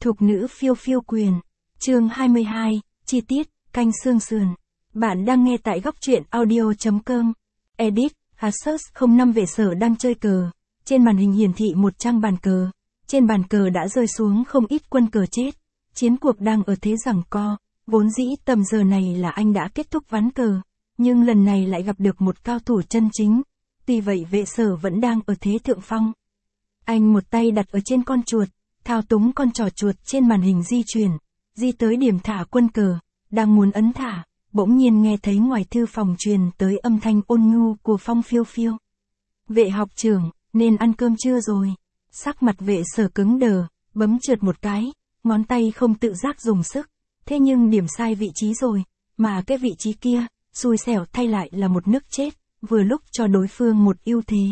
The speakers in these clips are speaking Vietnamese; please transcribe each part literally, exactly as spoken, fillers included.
Thục nữ phiêu phiêu quyền. Chương hai mươi hai, chi tiết, canh xương sườn. Bạn đang nghe tại góc truyện audio.com. Edit, Asus không năm vệ sở đang chơi cờ. Trên màn hình hiển thị một trang bàn cờ. Trên bàn cờ đã rơi xuống không ít quân cờ chết. Chiến cuộc đang ở thế giằng co. Vốn dĩ tầm giờ này là anh đã kết thúc ván cờ. Nhưng lần này lại gặp được một cao thủ chân chính. Tuy vậy vệ sở vẫn đang ở thế thượng phong. Anh một tay đặt ở trên con chuột, thao túng con trò chuột trên màn hình di chuyển, di tới điểm thả quân cờ, đang muốn ấn thả, bỗng nhiên nghe thấy ngoài thư phòng truyền tới âm thanh ôn nhu của Phong Phiêu Phiêu. Vệ học trưởng, nên ăn cơm chưa rồi? Sắc mặt vệ sở cứng đờ, bấm trượt một cái, ngón tay không tự giác dùng sức, thế nhưng điểm sai vị trí rồi, mà cái vị trí kia, xui xẻo thay lại là một nước chết, vừa lúc cho đối phương một ưu thế.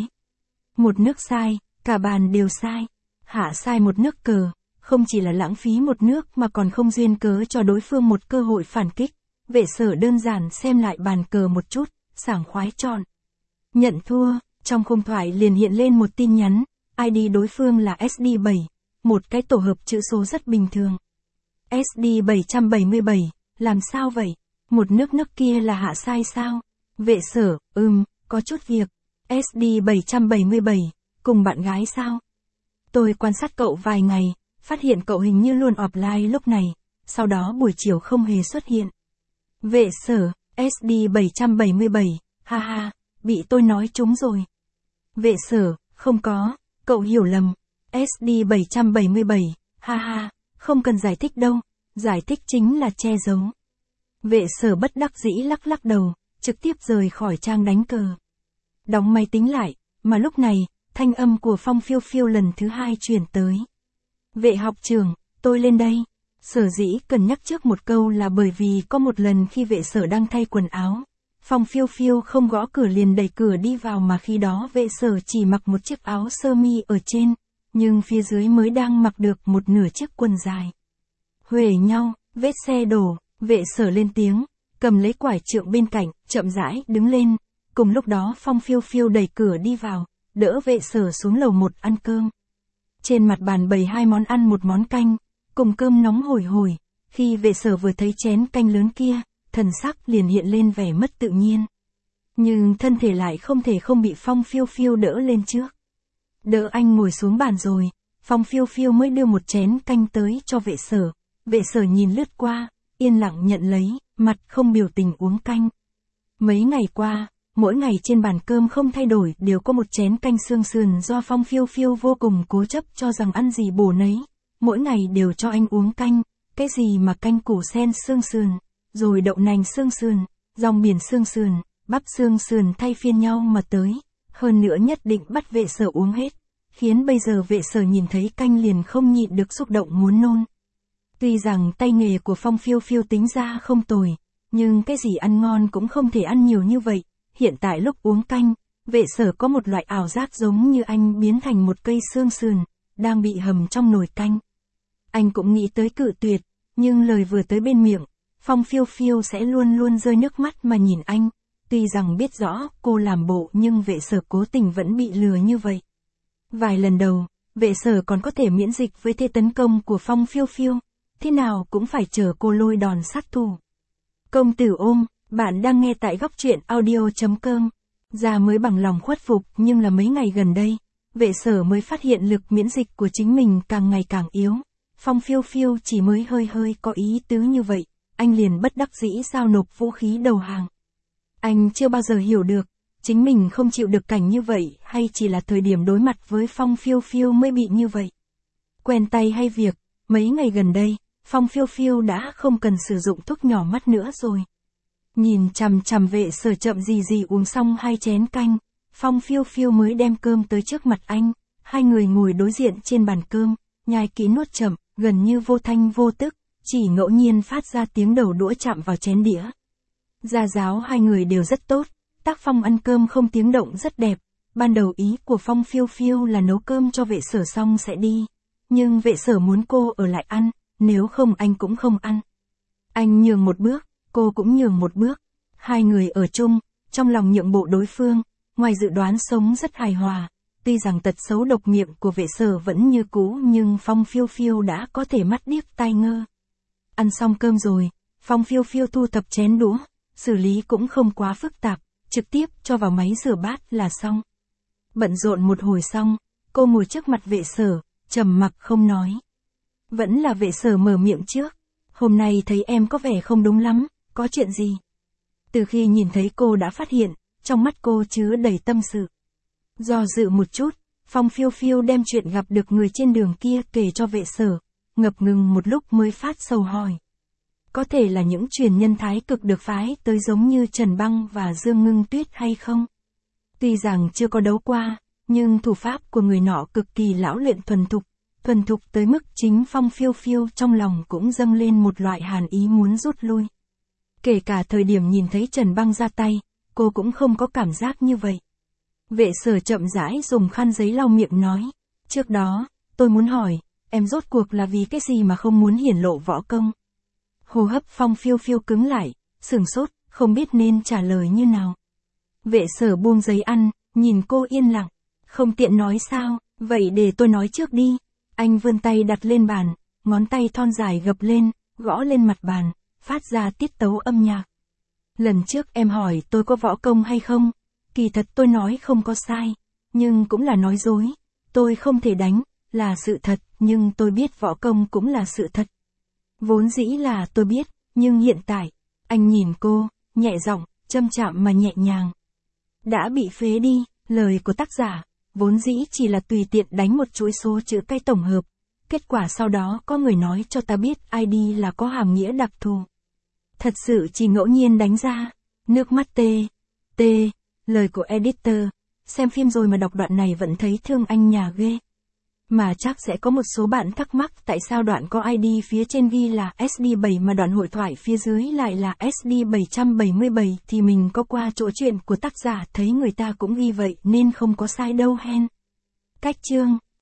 Một nước sai, cả bàn đều sai. Hạ sai một nước cờ, không chỉ là lãng phí một nước mà còn không duyên cớ cho đối phương một cơ hội phản kích. Vệ sở đơn giản xem lại bàn cờ một chút, sảng khoái chọn. Nhận thua, trong khung thoại liền hiện lên một tin nhắn, i đê đối phương là ét đê bảy, một cái tổ hợp chữ số rất bình thường. ét đê bảy bảy bảy, làm sao vậy? Một nước nước kia là hạ sai sao? Vệ sở, ừm, có chút việc. ét đê bảy bảy bảy, cùng bạn gái sao? Tôi quan sát cậu vài ngày, phát hiện cậu hình như luôn offline lúc này, sau đó buổi chiều không hề xuất hiện. Vệ sở, ét đê bảy bảy bảy, ha ha, bị tôi nói trúng rồi. Vệ sở, không có, cậu hiểu lầm. ét đê bảy bảy bảy, ha ha, không cần giải thích đâu, giải thích chính là che giấu. Vệ sở bất đắc dĩ lắc lắc đầu, trực tiếp rời khỏi trang đánh cờ. Đóng máy tính lại, mà lúc này, thanh âm của Phong Phiêu Phiêu lần thứ hai truyền tới. Vệ học trưởng, tôi lên đây. Sở dĩ cần nhắc trước một câu là bởi vì có một lần khi vệ sở đang thay quần áo, Phong Phiêu Phiêu không gõ cửa liền đẩy cửa đi vào mà khi đó vệ sở chỉ mặc một chiếc áo sơ mi ở trên, nhưng phía dưới mới đang mặc được một nửa chiếc quần dài. Huề nhau, vết xe đổ, vệ sở lên tiếng, cầm lấy quải trượng bên cạnh, chậm rãi đứng lên. Cùng lúc đó Phong Phiêu Phiêu đẩy cửa đi vào, đỡ vệ sở xuống lầu một ăn cơm. Trên mặt bàn bày hai món ăn một món canh, cùng cơm nóng hổi hổi, khi vệ sở vừa thấy chén canh lớn kia, thần sắc liền hiện lên vẻ mất tự nhiên. Nhưng thân thể lại không thể không bị Phong Phiêu Phiêu đỡ lên trước. Đỡ anh ngồi xuống bàn rồi, Phong Phiêu Phiêu mới đưa một chén canh tới cho vệ sở. Vệ sở nhìn lướt qua, yên lặng nhận lấy, mặt không biểu tình uống canh. Mấy ngày qua, mỗi ngày trên bàn cơm không thay đổi đều có một chén canh xương sườn do Phong Phiêu Phiêu vô cùng cố chấp cho rằng ăn gì bổ nấy. Mỗi ngày đều cho anh uống canh, cái gì mà canh củ sen xương sườn, rồi đậu nành xương sườn, rong biển xương sườn, bắp xương sườn thay phiên nhau mà tới. Hơn nữa nhất định bắt vệ sở uống hết, khiến bây giờ vệ sở nhìn thấy canh liền không nhịn được xúc động muốn nôn. Tuy rằng tay nghề của Phong Phiêu Phiêu tính ra không tồi, nhưng cái gì ăn ngon cũng không thể ăn nhiều như vậy. Hiện tại lúc uống canh, vệ sở có một loại ảo giác giống như anh biến thành một cây xương sườn, đang bị hầm trong nồi canh. Anh cũng nghĩ tới cự tuyệt, nhưng lời vừa tới bên miệng, Phong Phiêu Phiêu sẽ luôn luôn rơi nước mắt mà nhìn anh. Tuy rằng biết rõ cô làm bộ nhưng vệ sở cố tình vẫn bị lừa như vậy. Vài lần đầu, vệ sở còn có thể miễn dịch với thế tấn công của Phong Phiêu Phiêu, thế nào cũng phải chờ cô lôi đòn sát thủ. Công tử ôm. Bạn đang nghe tại góc truyện audio.com. Già mới bằng lòng khuất phục nhưng là mấy ngày gần đây, vệ sở mới phát hiện lực miễn dịch của chính mình càng ngày càng yếu. Phong Phiêu Phiêu chỉ mới hơi hơi có ý tứ như vậy, anh liền bất đắc dĩ giao nộp vũ khí đầu hàng. Anh chưa bao giờ hiểu được, chính mình không chịu được cảnh như vậy hay chỉ là thời điểm đối mặt với Phong Phiêu Phiêu mới bị như vậy. Quen tay hay việc, mấy ngày gần đây, Phong Phiêu Phiêu đã không cần sử dụng thuốc nhỏ mắt nữa rồi. Nhìn chằm chằm vệ sở chậm gì gì uống xong hai chén canh, Phong Phiêu Phiêu mới đem cơm tới trước mặt anh, hai người ngồi đối diện trên bàn cơm, nhai kỹ nuốt chậm, gần như vô thanh vô tức, chỉ ngẫu nhiên phát ra tiếng đầu đũa chạm vào chén đĩa. Gia giáo hai người đều rất tốt, tác phong ăn cơm không tiếng động rất đẹp, ban đầu ý của Phong Phiêu Phiêu là nấu cơm cho vệ sở xong sẽ đi, nhưng vệ sở muốn cô ở lại ăn, nếu không anh cũng không ăn. Anh nhường một bước, cô cũng nhường một bước, hai người ở chung, trong lòng nhượng bộ đối phương, ngoài dự đoán sống rất hài hòa, Tuy rằng tật xấu độc miệng của vệ sở vẫn như cũ nhưng Phong Phiêu Phiêu đã có thể mắt điếc tai ngơ. Ăn xong cơm rồi, Phong Phiêu Phiêu thu thập chén đũa, xử lý cũng không quá phức tạp, trực tiếp cho vào máy rửa bát là xong. Bận rộn một hồi xong, cô ngồi trước mặt vệ sở, trầm mặc không nói. Vẫn là vệ sở mở miệng trước. Hôm nay thấy em có vẻ không đúng lắm, có chuyện gì? Từ khi nhìn thấy cô đã phát hiện, trong mắt cô chứa đầy tâm sự. Do dự một chút, Phong Phiêu Phiêu đem chuyện gặp được người trên đường kia kể cho vệ sở, ngập ngừng một lúc mới phát sầu hỏi. Có thể là những truyền nhân thái cực được phái tới giống như Trần Băng và Dương Ngưng Tuyết hay không? Tuy rằng chưa có đấu qua, nhưng thủ pháp của người nọ cực kỳ lão luyện thuần thục, thuần thục tới mức chính Phong Phiêu Phiêu trong lòng cũng dâng lên một loại hàn ý muốn rút lui. Kể cả thời điểm nhìn thấy Trần Băng ra tay, cô cũng không có cảm giác như vậy. Vệ sở chậm rãi dùng khăn giấy lau miệng nói, trước đó, tôi muốn hỏi, em rốt cuộc là vì cái gì mà không muốn hiển lộ võ công? Hô hấp Phong Phiêu Phiêu cứng lại, sửng sốt, không biết nên trả lời như nào. Vệ sở buông giấy ăn, nhìn cô yên lặng, không tiện nói sao, vậy để tôi nói trước đi. Anh vươn tay đặt lên bàn, ngón tay thon dài gập lên, gõ lên mặt bàn, phát ra tiết tấu âm nhạc. Lần trước em hỏi tôi có võ công hay không, kỳ thật tôi nói không có sai, nhưng cũng là nói dối, tôi không thể đánh, là sự thật, nhưng tôi biết võ công cũng là sự thật. Vốn dĩ là tôi biết, nhưng hiện tại, anh nhìn cô, nhẹ giọng, châm chạm mà nhẹ nhàng. Đã bị phế đi, lời của tác giả, vốn dĩ chỉ là tùy tiện đánh một chuỗi số chữ cái tổng hợp, kết quả sau đó có người nói cho ta biết i đê là có hàm nghĩa đặc thù. Thật sự chỉ ngẫu nhiên đánh ra, nước mắt tê, tê, lời của editor, xem phim rồi mà đọc đoạn này vẫn thấy thương anh nhà ghê. Mà chắc sẽ có một số bạn thắc mắc tại sao đoạn có i đê phía trên ghi là ét đê bảy mà đoạn hội thoại phía dưới lại là ét đê bảy trăm bảy mươi bảy thì mình có qua chỗ chuyện của tác giả thấy người ta cũng ghi vậy nên không có sai đâu hen. Cách chương